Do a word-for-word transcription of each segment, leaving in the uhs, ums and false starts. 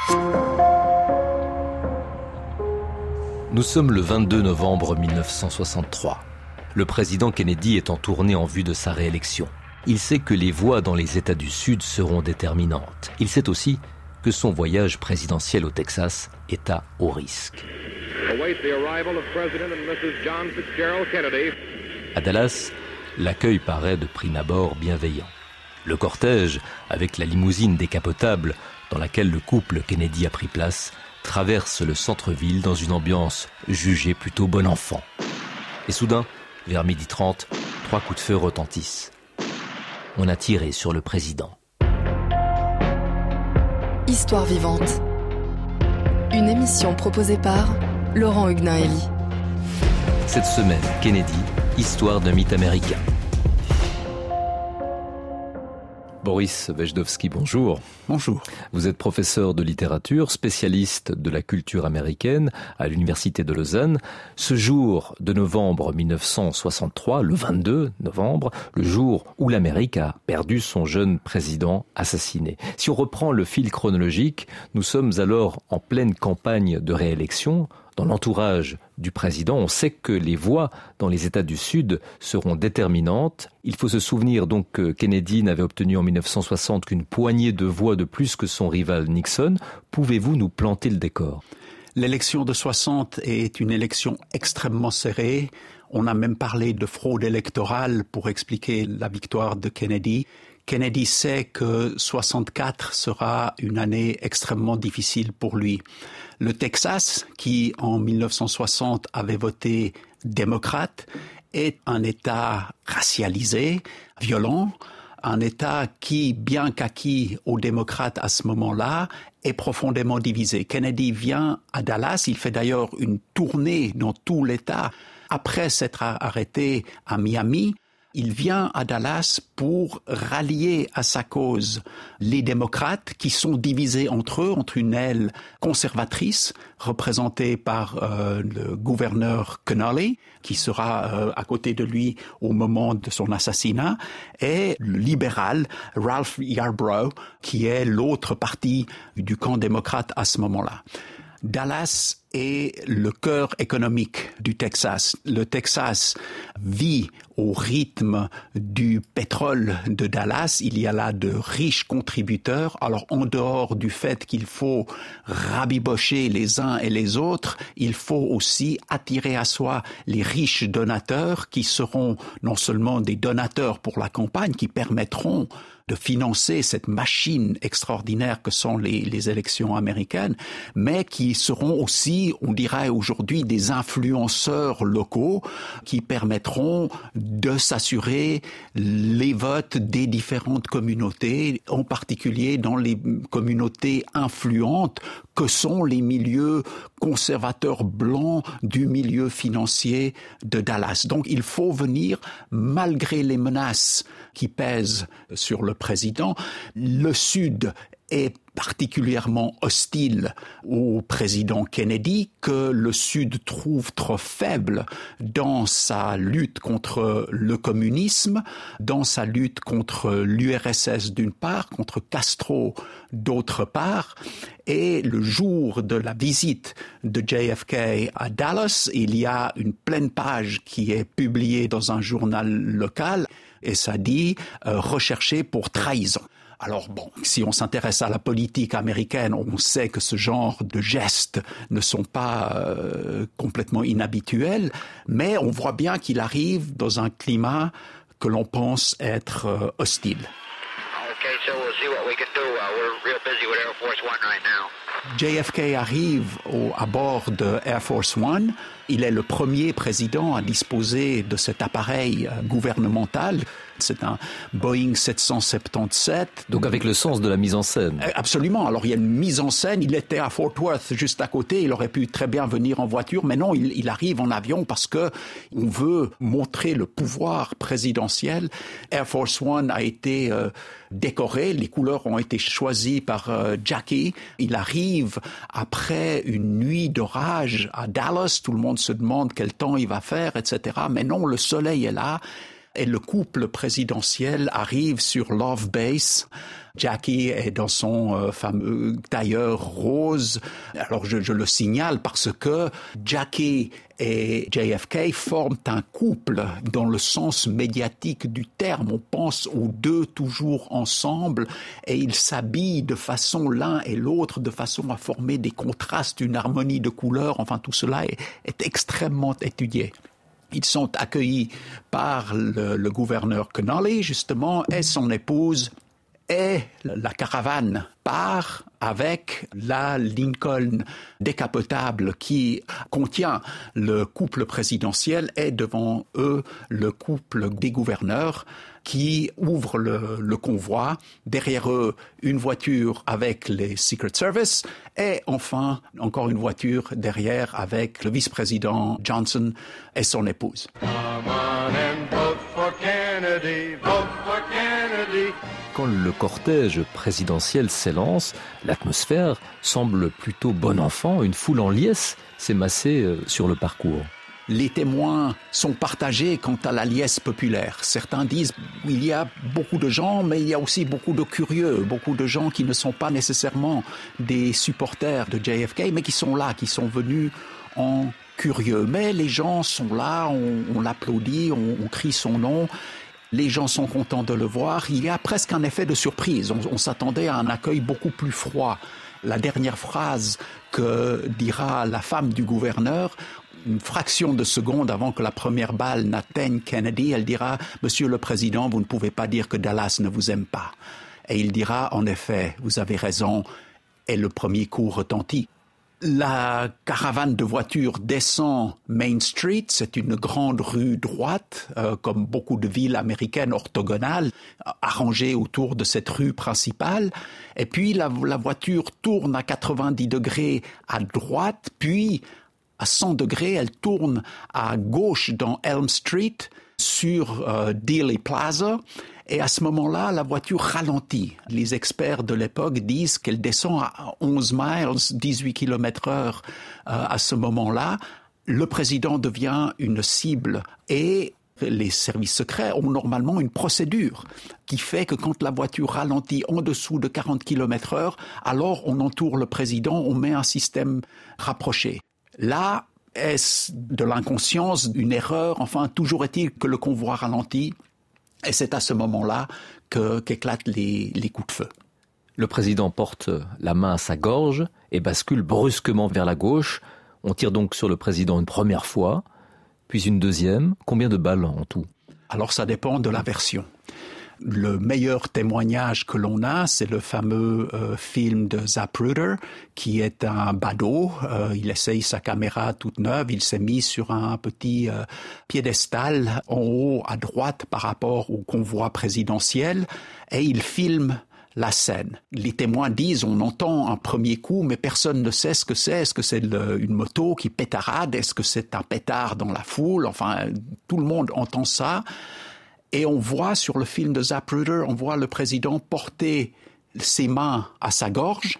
Nous sommes le vingt-deux novembre mille neuf cent soixante-trois. Le président Kennedy est en tournée en vue de sa réélection. Il sait que les voix dans les États du Sud seront déterminantes. Il sait aussi que son voyage présidentiel au Texas est à haut risque. À Dallas, l'accueil paraît de prime abord bienveillant. Le cortège, avec la limousine décapotable dans laquelle le couple Kennedy a pris place, traverse le centre-ville dans une ambiance jugée plutôt bon enfant. Et soudain, vers midi trente, trois coups de feu retentissent. On a tiré sur le président. Histoire vivante. Une émission proposée par Laurent Huguenin-Hélie. Cette semaine, Kennedy, histoire d'un mythe américain. Boris Wejdowski, bonjour. Bonjour. Vous êtes professeur de littérature, spécialiste de la culture américaine à l'Université de Lausanne. Ce jour de novembre mille neuf cent soixante-trois, le vingt-deux novembre, le jour où l'Amérique a perdu son jeune président assassiné. Si on reprend le fil chronologique, nous sommes alors en pleine campagne de réélection. Dans l'entourage du président, on sait que les voix dans les États du Sud seront déterminantes. Il faut se souvenir donc que Kennedy n'avait obtenu en mille neuf cent soixante qu'une poignée de voix de plus que son rival Nixon. Pouvez-vous nous planter le décor ? L'élection de soixante est une élection extrêmement serrée. On a même parlé de fraude électorale pour expliquer la victoire de Kennedy. Kennedy sait que soixante-quatre sera une année extrêmement difficile pour lui. Le Texas, qui en mille neuf cent soixante avait voté démocrate, est un État racialisé, violent, un État qui, bien qu'acquis aux démocrates à ce moment-là, est profondément divisé. Kennedy vient à Dallas, il fait d'ailleurs une tournée dans tout l'État. Après s'être arrêté à Miami, il vient à Dallas pour rallier à sa cause les démocrates qui sont divisés entre eux, entre une aile conservatrice représentée par euh, le gouverneur Connolly, qui sera euh, à côté de lui au moment de son assassinat, et le libéral Ralph Yarbrough, qui est l'autre parti du camp démocrate à ce moment-là. Dallas est le cœur économique du Texas. Le Texas vit au rythme du pétrole de Dallas. Il y a là de riches contributeurs. Alors, en dehors du fait qu'il faut rabibocher les uns et les autres, il faut aussi attirer à soi les riches donateurs qui seront non seulement des donateurs pour la campagne, qui permettront de financer cette machine extraordinaire que sont les, les élections américaines, mais qui seront aussi, on dirait aujourd'hui, des influenceurs locaux qui permettront de s'assurer les votes des différentes communautés, en particulier dans les communautés influentes que sont les milieux conservateurs blancs du milieu financier de Dallas. Donc il faut venir, malgré les menaces qui pèsent sur le président. Le Sud est particulièrement hostile au président Kennedy, que le Sud trouve trop faible dans sa lutte contre le communisme, dans sa lutte contre l'U R S S d'une part, contre Castro d'autre part. Et le jour de la visite de J F K à Dallas, il y a une pleine page qui est publiée dans un journal local, et ça dit euh, « recherché pour trahison ». Alors bon, si on s'intéresse à la politique américaine, on sait que ce genre de gestes ne sont pas euh, complètement inhabituels, mais on voit bien qu'il arrive dans un climat que l'on pense être euh, hostile. Okay, so we'll see what we can do. Uh, we're real busy with Air Force One right now. J F K arrive au, à bord de Air Force One. Il est le premier président à disposer de cet appareil euh, gouvernemental. C'est un Boeing sept cent soixante-dix-sept. Donc avec le sens de la mise en scène. Absolument. Alors il y a une mise en scène. Il était à Fort Worth, juste à côté. Il aurait pu très bien venir en voiture, mais non, il, il arrive en avion parce que on veut montrer le pouvoir présidentiel. Air Force One a été euh, décoré. Les couleurs ont été choisies par euh, Jackie. Il arrive après une nuit d'orage à Dallas. Tout le monde se demande quel temps il va faire, et cetera. Mais non, le soleil est là. et le couple présidentiel arrive sur Love Base. Jackie est dans son euh, fameux tailleur rose. Alors je, je le signale parce que Jackie et J F K forment un couple dans le sens médiatique du terme. On pense aux deux toujours ensemble et ils s'habillent de façon l'un et l'autre de façon à former des contrastes, une harmonie de couleurs. Enfin, tout cela est, est extrêmement étudié. Ils sont accueillis par le, le gouverneur Connolly, justement, et son épouse. Et la caravane part avec la Lincoln décapotable qui contient le couple présidentiel et devant eux le couple des gouverneurs qui ouvrent le, le convoi. Derrière eux, une voiture avec les Secret Service et enfin encore une voiture derrière avec le vice-président Johnson et son épouse. Come on and vote for Kennedy, vote for Kennedy. Quand le cortège présidentiel s'élance, l'atmosphère semble plutôt bon enfant. Une foule en liesse s'est massée sur le parcours. Les témoins sont partagés quant à la liesse populaire. Certains disent qu'il y a beaucoup de gens, mais il y a aussi beaucoup de curieux, beaucoup de gens qui ne sont pas nécessairement des supporters de J F K, mais qui sont là, qui sont venus en curieux. Mais les gens sont là, on, on l'applaudit, on, on crie son nom. Les gens sont contents de le voir. Il y a presque un effet de surprise. On, on s'attendait à un accueil beaucoup plus froid. La dernière phrase que dira la femme du gouverneur, une fraction de seconde avant que la première balle n'atteigne Kennedy, elle dira « Monsieur le Président, vous ne pouvez pas dire que Dallas ne vous aime pas. » Et il dira « En effet, vous avez raison. » Et le premier coup retentit. La caravane de voitures descend Main Street, c'est une grande rue droite, euh, comme beaucoup de villes américaines orthogonales, arrangées autour de cette rue principale. Et puis la, la voiture tourne à quatre-vingt-dix degrés à droite, puis à cent degrés, elle tourne à gauche dans Elm Street, sur euh, Dealey Plaza. Et à ce moment-là, la voiture ralentit. Les experts de l'époque disent qu'elle descend à onze miles, dix-huit kilomètres heure euh, à ce moment-là. Le président devient une cible et les services secrets ont normalement une procédure qui fait que quand la voiture ralentit en dessous de quarante kilomètres heure, alors on entoure le président, on met un système rapproché. Là, est-ce de l'inconscience, une erreur? Enfin, toujours est-il que le convoi ralentit. Et c'est à ce moment-là que, qu'éclatent les, les coups de feu. Le président porte la main à sa gorge et bascule brusquement vers la gauche. On tire donc sur le président une première fois, puis une deuxième. Combien de balles en tout? Alors ça dépend de la version. Le meilleur témoignage que l'on a, c'est le fameux euh, film de Zapruder, qui est un badaud. Euh, il essaye sa caméra toute neuve. Il s'est mis sur un petit euh, piédestal en haut à droite par rapport au convoi présidentiel et il filme la scène. Les témoins disent, on entend un premier coup, mais personne ne sait ce que c'est. Est-ce que c'est le, une moto qui pétarade? Est-ce que c'est un pétard dans la foule? Enfin, tout le monde entend ça. Et on voit sur le film de Zapruder, on voit le président porter ses mains à sa gorge,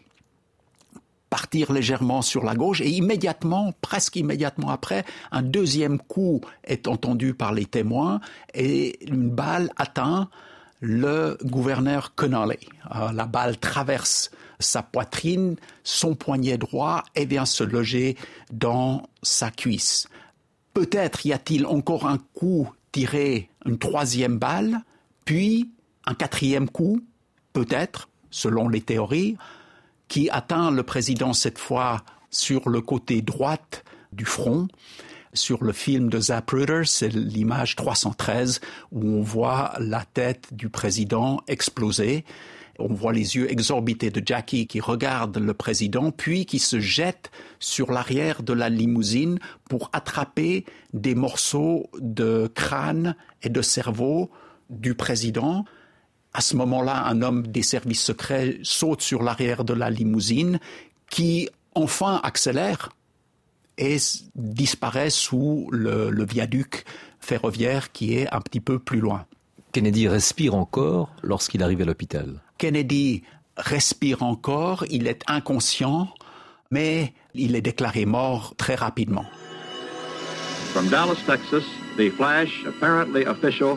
partir légèrement sur la gauche, et immédiatement, presque immédiatement après, un deuxième coup est entendu par les témoins, et une balle atteint le gouverneur Connolly. Euh, la balle traverse sa poitrine, son poignet droit, et vient se loger dans sa cuisse. Peut-être y a-t-il encore un coup tiré, une troisième balle, puis un quatrième coup, peut-être, selon les théories, qui atteint le président cette fois sur le côté droit du front. Sur le film de Zapruder, c'est l'image trois cent treize où on voit la tête du président exploser. On voit les yeux exorbités de Jackie qui regarde le président, puis qui se jette sur l'arrière de la limousine pour attraper des morceaux de crâne et de cerveau du président. À ce moment-là, un homme des services secrets saute sur l'arrière de la limousine qui, enfin, accélère et disparaît sous le, le viaduc ferroviaire qui est un petit peu plus loin. Kennedy respire encore lorsqu'il arrive à l'hôpital. Kennedy respire encore, il est inconscient, mais il est déclaré mort très rapidement. From Dallas, Texas, the flash, apparently official,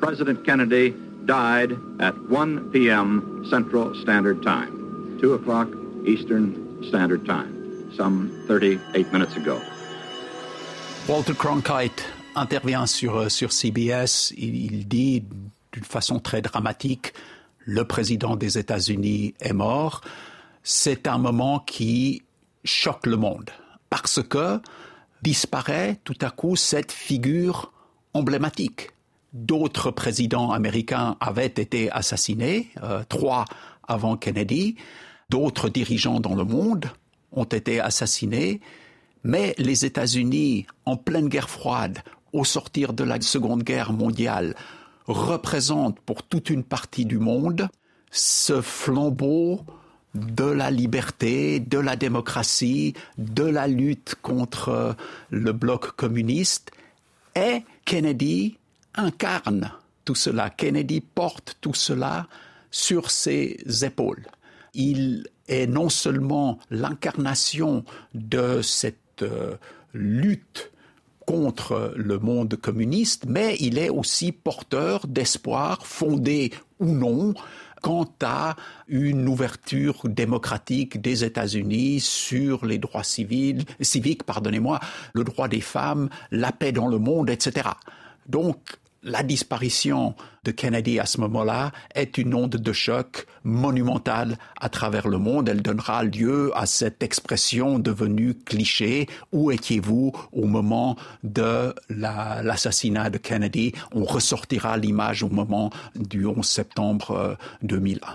President Kennedy died at one p.m. Central Standard Time, two o'clock Eastern Standard Time, some thirty-eight minutes ago. Walter Cronkite intervient sur, sur C B S, il, il dit d'une façon très dramatique, le président des États-Unis est mort. C'est un moment qui choque le monde parce que disparaît tout à coup cette figure emblématique. D'autres présidents américains avaient été assassinés, euh, trois avant Kennedy. D'autres dirigeants dans le monde ont été assassinés. Mais les États-Unis, en pleine guerre froide, au sortir de la Seconde Guerre mondiale, représentent pour toute une partie du monde ce flambeau de la liberté, de la démocratie, de la lutte contre le bloc communiste. Et Kennedy incarne tout cela. Kennedy porte tout cela sur ses épaules. Il est non seulement l'incarnation de cette euh, lutte contre le monde communiste, mais il est aussi porteur d'espoir, fondé ou non, quant à une ouverture démocratique des États-Unis sur les droits civils, civiques, pardonnez-moi, le droit des femmes, la paix dans le monde, et cetera. Donc, la disparition de Kennedy à ce moment-là est une onde de choc monumentale à travers le monde. Elle donnera lieu à cette expression devenue cliché. Où étiez-vous au moment de la, l'assassinat de Kennedy? On ressortira l'image au moment du onze septembre deux mille un.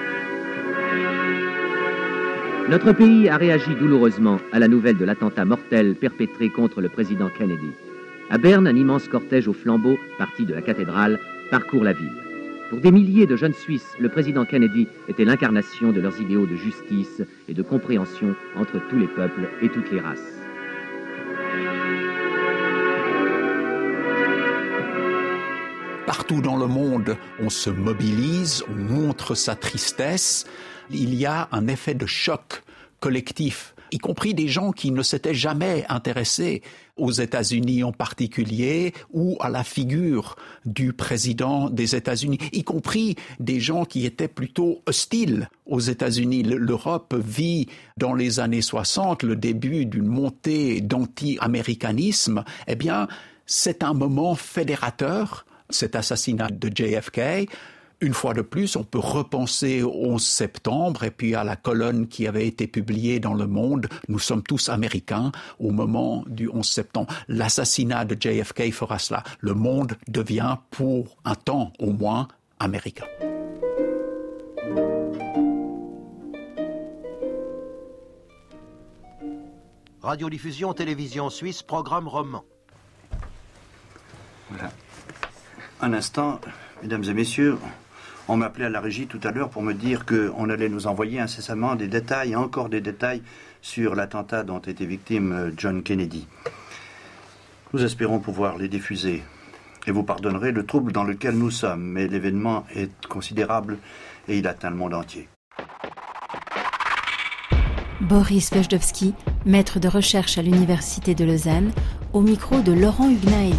Notre pays a réagi douloureusement à la nouvelle de l'attentat mortel perpétré contre le président Kennedy. À Berne, un immense cortège au flambeau, parti de la cathédrale, parcourt la ville. Pour des milliers de jeunes Suisses, le président Kennedy était l'incarnation de leurs idéaux de justice et de compréhension entre tous les peuples et toutes les races. Partout dans le monde, on se mobilise, on montre sa tristesse. Il y a un effet de choc collectif, y compris des gens qui ne s'étaient jamais intéressés aux États-Unis en particulier ou à la figure du président des États-Unis, y compris des gens qui étaient plutôt hostiles aux États-Unis. L'Europe vit dans les années soixante le début d'une montée d'anti-américanisme. Eh bien, c'est un moment fédérateur, cet assassinat de J F K. Une fois de plus, on peut repenser au onze septembre et puis à la colonne qui avait été publiée dans Le Monde. Nous sommes tous américains au moment du onze septembre. L'assassinat de J F K fera cela. Le monde devient, pour un temps au moins, américain. Radiodiffusion, télévision suisse, programme roman. Voilà. Un instant, mesdames et messieurs, on m'a appelé à la régie tout à l'heure pour me dire qu'on allait nous envoyer incessamment des détails, encore des détails sur l'attentat dont était victime John Kennedy. Nous espérons pouvoir les diffuser. Et vous pardonnerez le trouble dans lequel nous sommes, mais l'événement est considérable et il atteint le monde entier. Boris Wejdowski, maître de recherche à l'Université de Lausanne, au micro de Laurent Hugnaeli.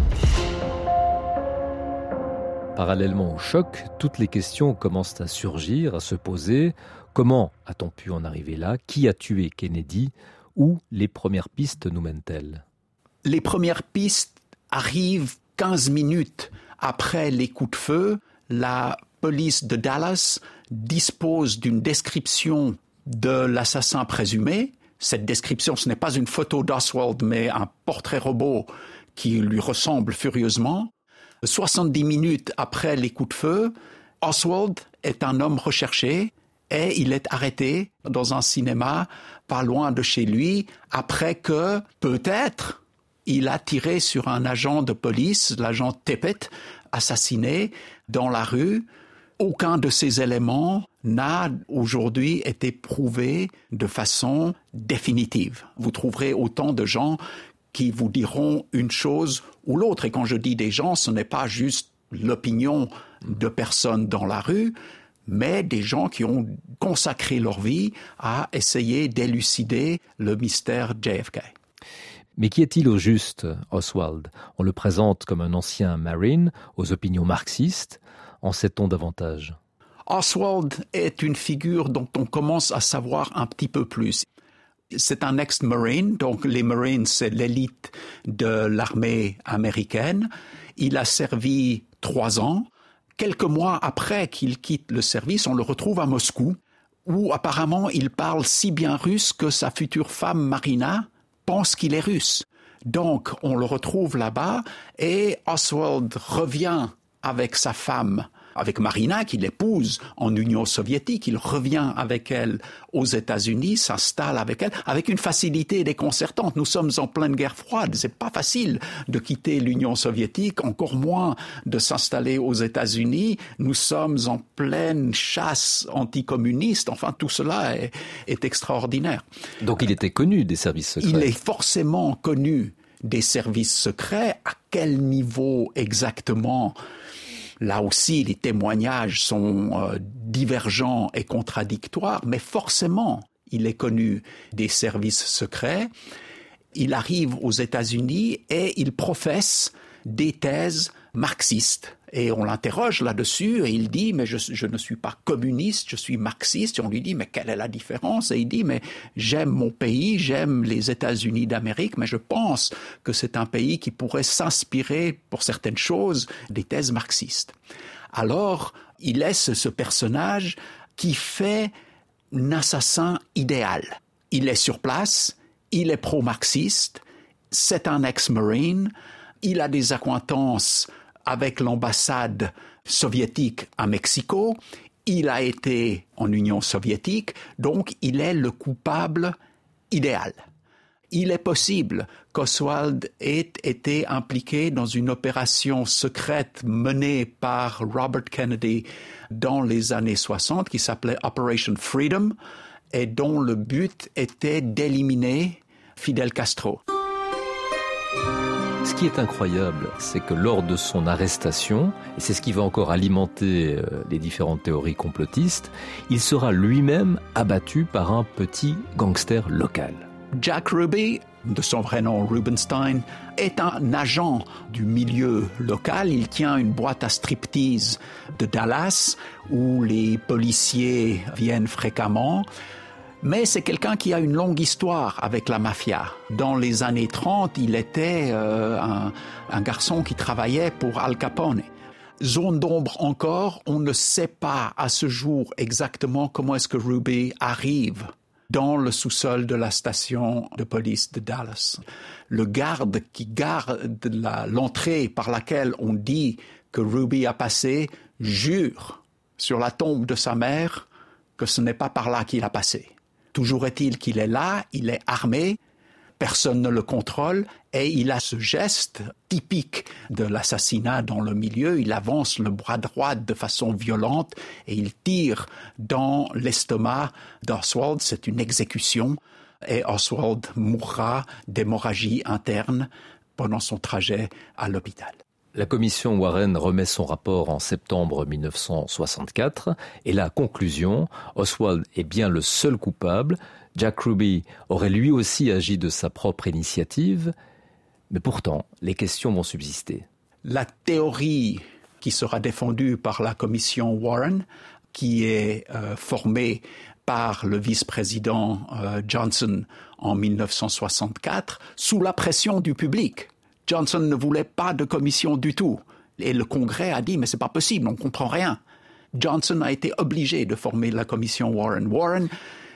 Parallèlement au choc, toutes les questions commencent à surgir, à se poser. Comment a-t-on pu en arriver là? Qui a tué Kennedy? Où les premières pistes nous mènent-elles? Les premières pistes arrivent quinze minutes après les coups de feu. La police de Dallas dispose d'une description de l'assassin présumé. Cette description, ce n'est pas une photo d'Oswald, mais un portrait robot qui lui ressemble furieusement. soixante-dix minutes après les coups de feu, Oswald est un homme recherché et il est arrêté dans un cinéma pas loin de chez lui après que, peut-être, il a tiré sur un agent de police, l'agent Tippett, assassiné dans la rue. Aucun de ces éléments n'a aujourd'hui été prouvé de façon définitive. Vous trouverez autant de gens qui vous diront une chose ou l'autre. Et quand je dis des gens, ce n'est pas juste l'opinion de personnes dans la rue, mais des gens qui ont consacré leur vie à essayer d'élucider le mystère J F K. Mais qui est-il au juste, Oswald? On le présente comme un ancien Marine, aux opinions marxistes. En sait-on davantage? Oswald est une figure dont on commence à savoir un petit peu plus. C'est un ex-Marine, donc les Marines, c'est l'élite de l'armée américaine. Il a servi trois ans. Quelques mois après qu'il quitte le service, on le retrouve à Moscou, où apparemment il parle si bien russe que sa future femme Marina pense qu'il est russe. Donc on le retrouve là-bas et Oswald revient avec sa femme, avec Marina qu'il épouse en Union soviétique. Il revient avec elle aux États-Unis, s'installe avec elle, avec une facilité déconcertante. Nous sommes en pleine guerre froide. C'est pas facile de quitter l'Union soviétique, encore moins de s'installer aux États-Unis. Nous sommes en pleine chasse anticommuniste. Enfin, tout cela est, est extraordinaire. Donc il était connu des services secrets. Il est forcément connu des services secrets. À quel niveau exactement? Là aussi, les témoignages sont euh, divergents et contradictoires, mais forcément, il est connu des services secrets. Il arrive aux États-Unis et il professe des thèses marxistes. Et on l'interroge là-dessus et il dit « mais je, je ne suis pas communiste, je suis marxiste ». Et on lui dit « mais quelle est la différence ?» Et il dit « mais j'aime mon pays, j'aime les États-Unis d'Amérique, mais je pense que c'est un pays qui pourrait s'inspirer pour certaines choses des thèses marxistes ». Alors, il laisse ce personnage qui fait un assassin idéal. Il est sur place, il est pro-marxiste, c'est un ex-marine, il a des accointances avec l'ambassade soviétique à Mexico, il a été en Union soviétique, donc il est le coupable idéal. Il est possible qu'Oswald ait été impliqué dans une opération secrète menée par Robert Kennedy dans les années soixante qui s'appelait Operation Freedom et dont le but était d'éliminer Fidel Castro. Ce qui est incroyable, c'est que lors de son arrestation, et c'est ce qui va encore alimenter les différentes théories complotistes, il sera lui-même abattu par un petit gangster local. Jack Ruby, de son vrai nom Rubenstein, est un agent du milieu local. Il tient une boîte à striptease de Dallas où les policiers viennent fréquemment. Mais c'est quelqu'un qui a une longue histoire avec la mafia. Dans les années trente, il était euh, un, un garçon qui travaillait pour Al Capone. Zone d'ombre encore, on ne sait pas à ce jour exactement comment est-ce que Ruby arrive dans le sous-sol de la station de police de Dallas. Le garde qui garde la, l'entrée par laquelle on dit que Ruby a passé jure sur la tombe de sa mère que ce n'est pas par là qu'il a passé. Toujours est-il qu'il est là, il est armé, personne ne le contrôle et il a ce geste typique de l'assassinat dans le milieu. Il avance le bras droit de façon violente et il tire dans l'estomac d'Oswald. C'est une exécution et Oswald mourra d'hémorragie interne pendant son trajet à l'hôpital. La commission Warren remet son rapport en septembre mille neuf cent soixante-quatre et la conclusion, Oswald est bien le seul coupable. Jack Ruby aurait lui aussi agi de sa propre initiative, mais pourtant, les questions vont subsister. La théorie qui sera défendue par la commission Warren, qui est euh, formée par le vice-président euh, Johnson en mille neuf cent soixante-quatre, sous la pression du public. Johnson ne voulait pas de commission du tout. Et le Congrès a dit, mais c'est pas possible, on ne comprend rien. Johnson a été obligé de former la commission Warren. Warren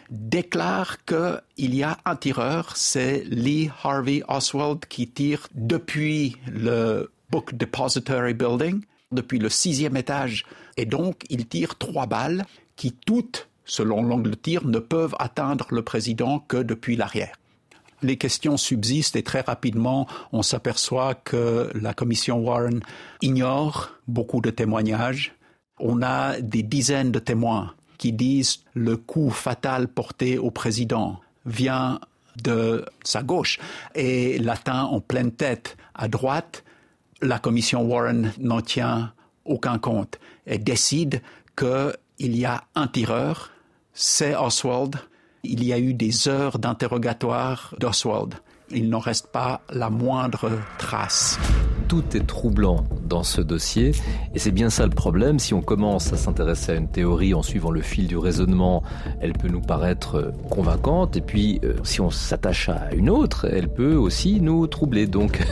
déclare qu'il y a un tireur, c'est Lee Harvey Oswald qui tire depuis le Book Depository Building, depuis le sixième étage. Et donc, il tire trois balles qui toutes, selon l'angle de tir, ne peuvent atteindre le président que depuis l'arrière. Les questions subsistent et très rapidement, on s'aperçoit que la commission Warren ignore beaucoup de témoignages. On a des dizaines de témoins qui disent le coup fatal porté au président vient de sa gauche et l'atteint en pleine tête à droite. La commission Warren n'en tient aucun compte et décide qu'il y a un tireur, c'est Oswald. Il y a eu des heures d'interrogatoire d'Oswald. il n'en reste pas la moindre trace. Tout est troublant dans ce dossier et c'est bien ça le problème. Si on commence à s'intéresser à une théorie en suivant le fil du raisonnement, elle peut nous paraître convaincante et puis euh, si on s'attache à une autre, elle peut aussi nous troubler. Donc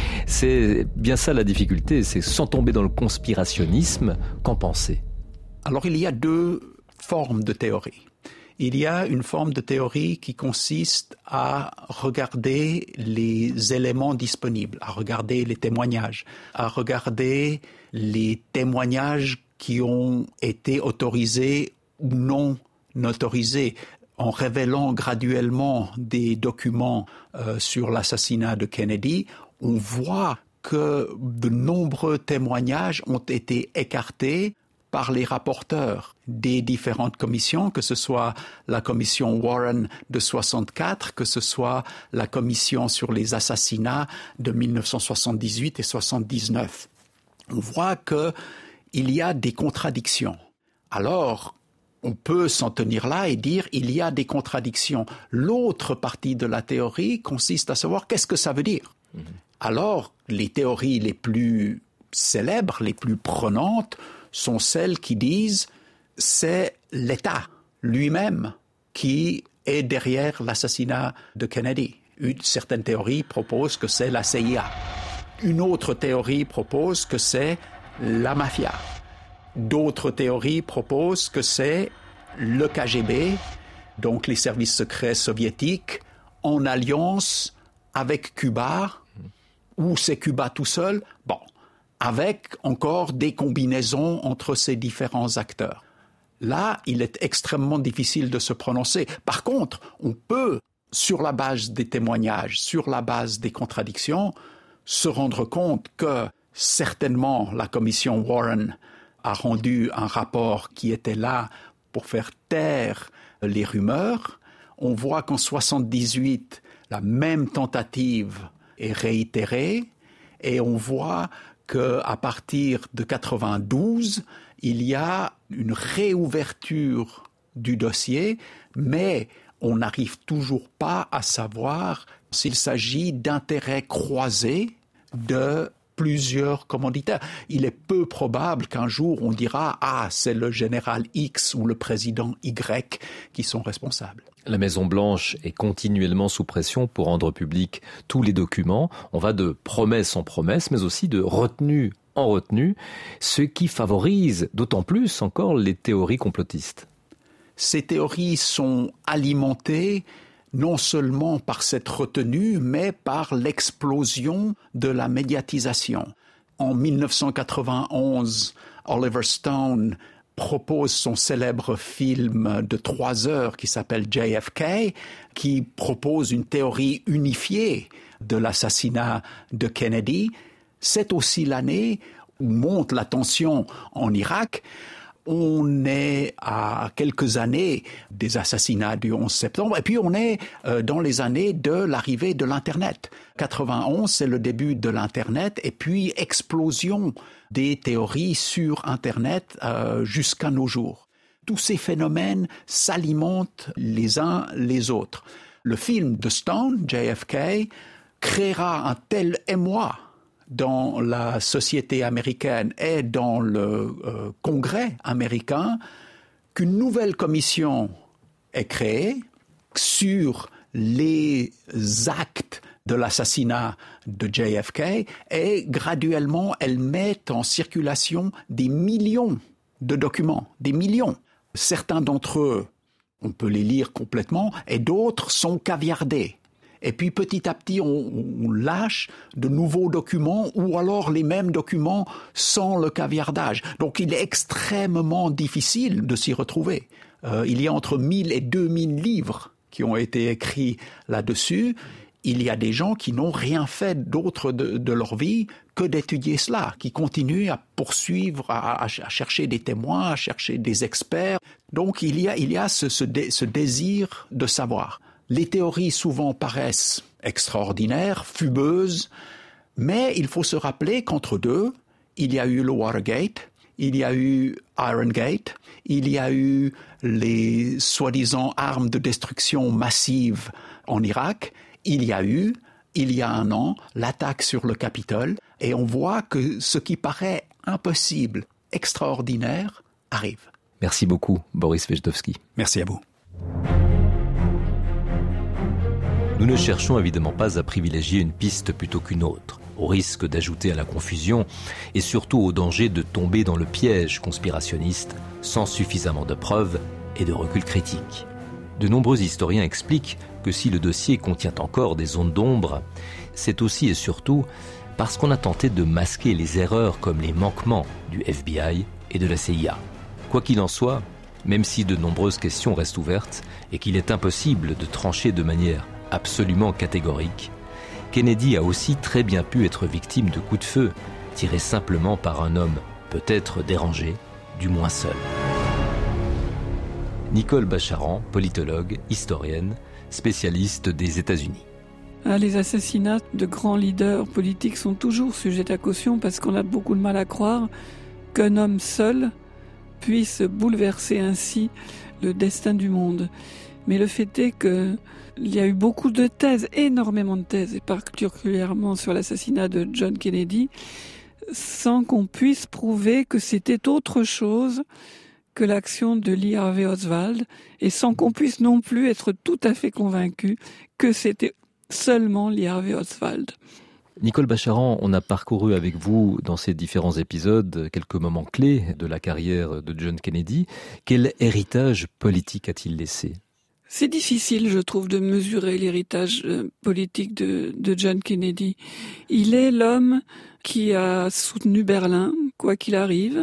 c'est bien ça la difficulté, c'est sans tomber dans le conspirationnisme, qu'en penser? Alors il y a deux formes de théorie. Il y a une forme de théorie qui consiste à regarder les éléments disponibles, à regarder les témoignages, à regarder les témoignages qui ont été autorisés ou non autorisés, en révélant graduellement des documents euh, sur l'assassinat de Kennedy. On voit que de nombreux témoignages ont été écartés par les rapporteurs des différentes commissions, que ce soit la commission Warren de soixante-quatre, que ce soit la commission sur les assassinats de mille neuf cent soixante-dix-huit et soixante-dix-neuf. On voit qu'il y a des contradictions. Alors, on peut s'en tenir là et dire il y a des contradictions. L'autre partie de la théorie consiste à savoir qu'est-ce que ça veut dire. Mmh. Alors, les théories les plus célèbres, les plus prenantes, sont celles qui disent c'est l'État lui-même qui est derrière l'assassinat de Kennedy. Une certaine théorie propose que c'est la C I A. Une autre théorie propose que c'est la mafia. D'autres théories proposent que c'est le K G B, donc les services secrets soviétiques, en alliance avec Cuba, ou c'est Cuba tout seul. Bon. Avec encore des combinaisons entre ces différents acteurs. Là, il est extrêmement difficile de se prononcer. Par contre, on peut, sur la base des témoignages, sur la base des contradictions, se rendre compte que certainement la commission Warren a rendu un rapport qui était là pour faire taire les rumeurs. On voit qu'en soixante-dix-huit, la même tentative est réitérée et on voit qu'à partir de quatre-vingt-douze, il y a une réouverture du dossier, mais on n'arrive toujours pas à savoir s'il s'agit d'intérêts croisés de plusieurs commanditaires. Il est peu probable qu'un jour on dira « Ah, c'est le général X ou le président Y qui sont responsables ». La Maison-Blanche est continuellement sous pression pour rendre public tous les documents. On va de promesse en promesse, mais aussi de retenue en retenue, ce qui favorise d'autant plus encore les théories complotistes. Ces théories sont alimentées non seulement par cette retenue, mais par l'explosion de la médiatisation. En mille neuf cent quatre-vingt-onze, Oliver Stone propose son célèbre film de trois heures qui s'appelle J F K, qui propose une théorie unifiée de l'assassinat de Kennedy. C'est aussi l'année où monte la tension en Irak. On est à quelques années des assassinats du onze septembre et puis on est dans les années de l'arrivée de l'Internet. quatre-vingt-onze, c'est le début de l'Internet et puis explosion des théories sur Internet euh, jusqu'à nos jours. Tous ces phénomènes s'alimentent les uns les autres. Le film de Stone, J F K, créera un tel émoi dans la société américaine et dans le euh, Congrès américain qu'une nouvelle commission est créée sur les actes de l'assassinat de J F K et graduellement elle met en circulation des millions de documents, des millions. Certains d'entre eux, on peut les lire complètement et d'autres sont caviardés. Et puis petit à petit, on, on lâche de nouveaux documents ou alors les mêmes documents sans le caviardage. Donc il est extrêmement difficile de s'y retrouver. Euh, il y a entre mille et deux mille livres qui ont été écrits là-dessus. Il y a des gens qui n'ont rien fait d'autre de, de leur vie que d'étudier cela, qui continuent à poursuivre, à, à chercher des témoins, à chercher des experts. Donc il y a, il y a ce, ce, dé, ce désir de savoir. Les théories souvent paraissent extraordinaires, fumeuses, mais il faut se rappeler qu'entre deux, il y a eu le Watergate, il y a eu Irongate, il y a eu les soi-disant armes de destruction massive en Irak, il y a eu il y a un an, l'attaque sur le Capitole, et on voit que ce qui paraît impossible, extraordinaire, arrive. Merci beaucoup, Boris Wejdowski. Merci à vous. Nous ne cherchons évidemment pas à privilégier une piste plutôt qu'une autre, au risque d'ajouter à la confusion et surtout au danger de tomber dans le piège conspirationniste sans suffisamment de preuves et de recul critique. De nombreux historiens expliquent que si le dossier contient encore des zones d'ombre, c'est aussi et surtout parce qu'on a tenté de masquer les erreurs comme les manquements du F B I et de la C I A. Quoi qu'il en soit, même si de nombreuses questions restent ouvertes et qu'il est impossible de trancher de manière absolument catégorique, Kennedy a aussi très bien pu être victime de coups de feu, tirés simplement par un homme peut-être dérangé, du moins seul. Nicole Bacharan, politologue, historienne, spécialiste des États-Unis. Les assassinats de grands leaders politiques sont toujours sujets à caution parce qu'on a beaucoup de mal à croire qu'un homme seul puisse bouleverser ainsi le destin du monde. Mais le fait est qu'il y a eu beaucoup de thèses, énormément de thèses, et particulièrement sur l'assassinat de John Kennedy, sans qu'on puisse prouver que c'était autre chose que l'action de Lee Harvey Oswald, et sans qu'on puisse non plus être tout à fait convaincu que c'était seulement Lee Harvey Oswald. Nicole Bacharan, on a parcouru avec vous dans ces différents épisodes quelques moments clés de la carrière de John Kennedy. Quel héritage politique a-t-il laissé ? C'est difficile, je trouve, de mesurer l'héritage politique de, de John Kennedy. Il est l'homme qui a soutenu Berlin, quoi qu'il arrive.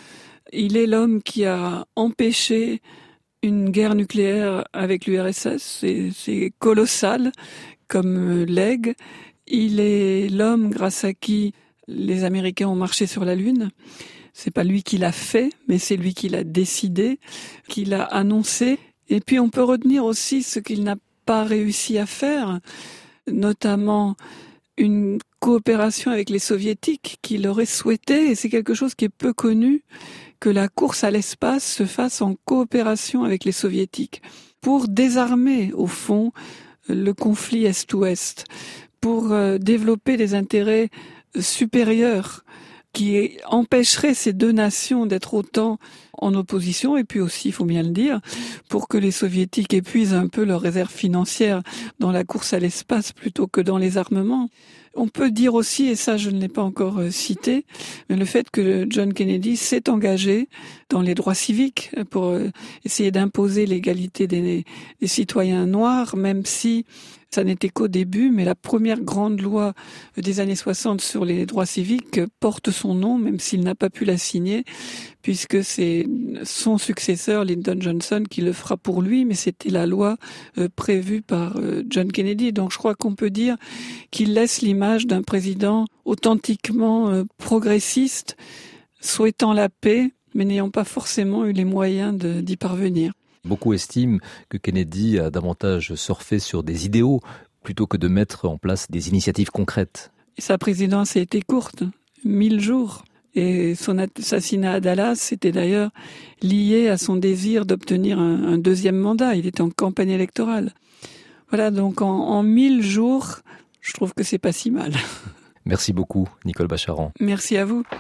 Il est l'homme qui a empêché une guerre nucléaire avec l'U R S S. C'est, c'est colossal comme legs. Il est l'homme grâce à qui les Américains ont marché sur la Lune. C'est pas lui qui l'a fait, mais c'est lui qui l'a décidé, qui l'a annoncé. Et puis on peut retenir aussi ce qu'il n'a pas réussi à faire, notamment une coopération avec les soviétiques qu'il aurait souhaité, et c'est quelque chose qui est peu connu, que la course à l'espace se fasse en coopération avec les soviétiques, pour désarmer au fond le conflit Est-Ouest, pour développer des intérêts supérieurs qui empêcherait ces deux nations d'être autant en opposition, et puis aussi, il faut bien le dire, pour que les soviétiques épuisent un peu leurs réserves financières dans la course à l'espace plutôt que dans les armements. On peut dire aussi, et ça je ne l'ai pas encore cité, mais le fait que John Kennedy s'est engagé dans les droits civiques pour essayer d'imposer l'égalité des, des citoyens noirs, même si ça n'était qu'au début, mais la première grande loi des années soixante sur les droits civiques porte son nom, même s'il n'a pas pu la signer, puisque c'est son successeur, Lyndon Johnson, qui le fera pour lui, mais c'était la loi euh, prévue par euh, John Kennedy. Donc je crois qu'on peut dire qu'il laisse l'image d'un président authentiquement euh, progressiste, souhaitant la paix, mais n'ayant pas forcément eu les moyens de, d'y parvenir. Beaucoup estiment que Kennedy a davantage surfé sur des idéaux plutôt que de mettre en place des initiatives concrètes. Et sa présidence a été courte, mille jours. Et son assassinat à Dallas, c'était d'ailleurs lié à son désir d'obtenir un, un deuxième mandat. Il était en campagne électorale. Voilà, donc en, en mille jours, je trouve que c'est pas si mal. Merci beaucoup, Nicole Bacharan. Merci à vous.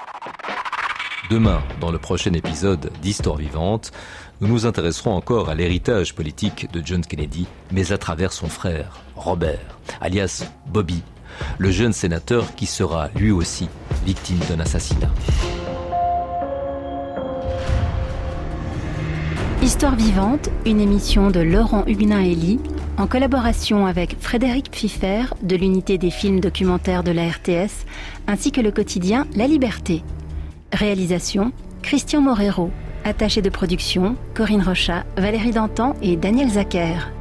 Demain, dans le prochain épisode d'Histoire vivante, nous nous intéresserons encore à l'héritage politique de John Kennedy, mais à travers son frère, Robert, alias Bobby, le jeune sénateur qui sera lui aussi victime d'un assassinat. Histoire vivante, une émission de Laurent Huguenin-Elie, en collaboration avec Frédéric Pfiffer de l'unité des films documentaires de la R T S, ainsi que le quotidien La Liberté. Réalisation, Christian Morero. Attaché de production, Corinne Rochat, Valérie Dantan et Daniel Zacher.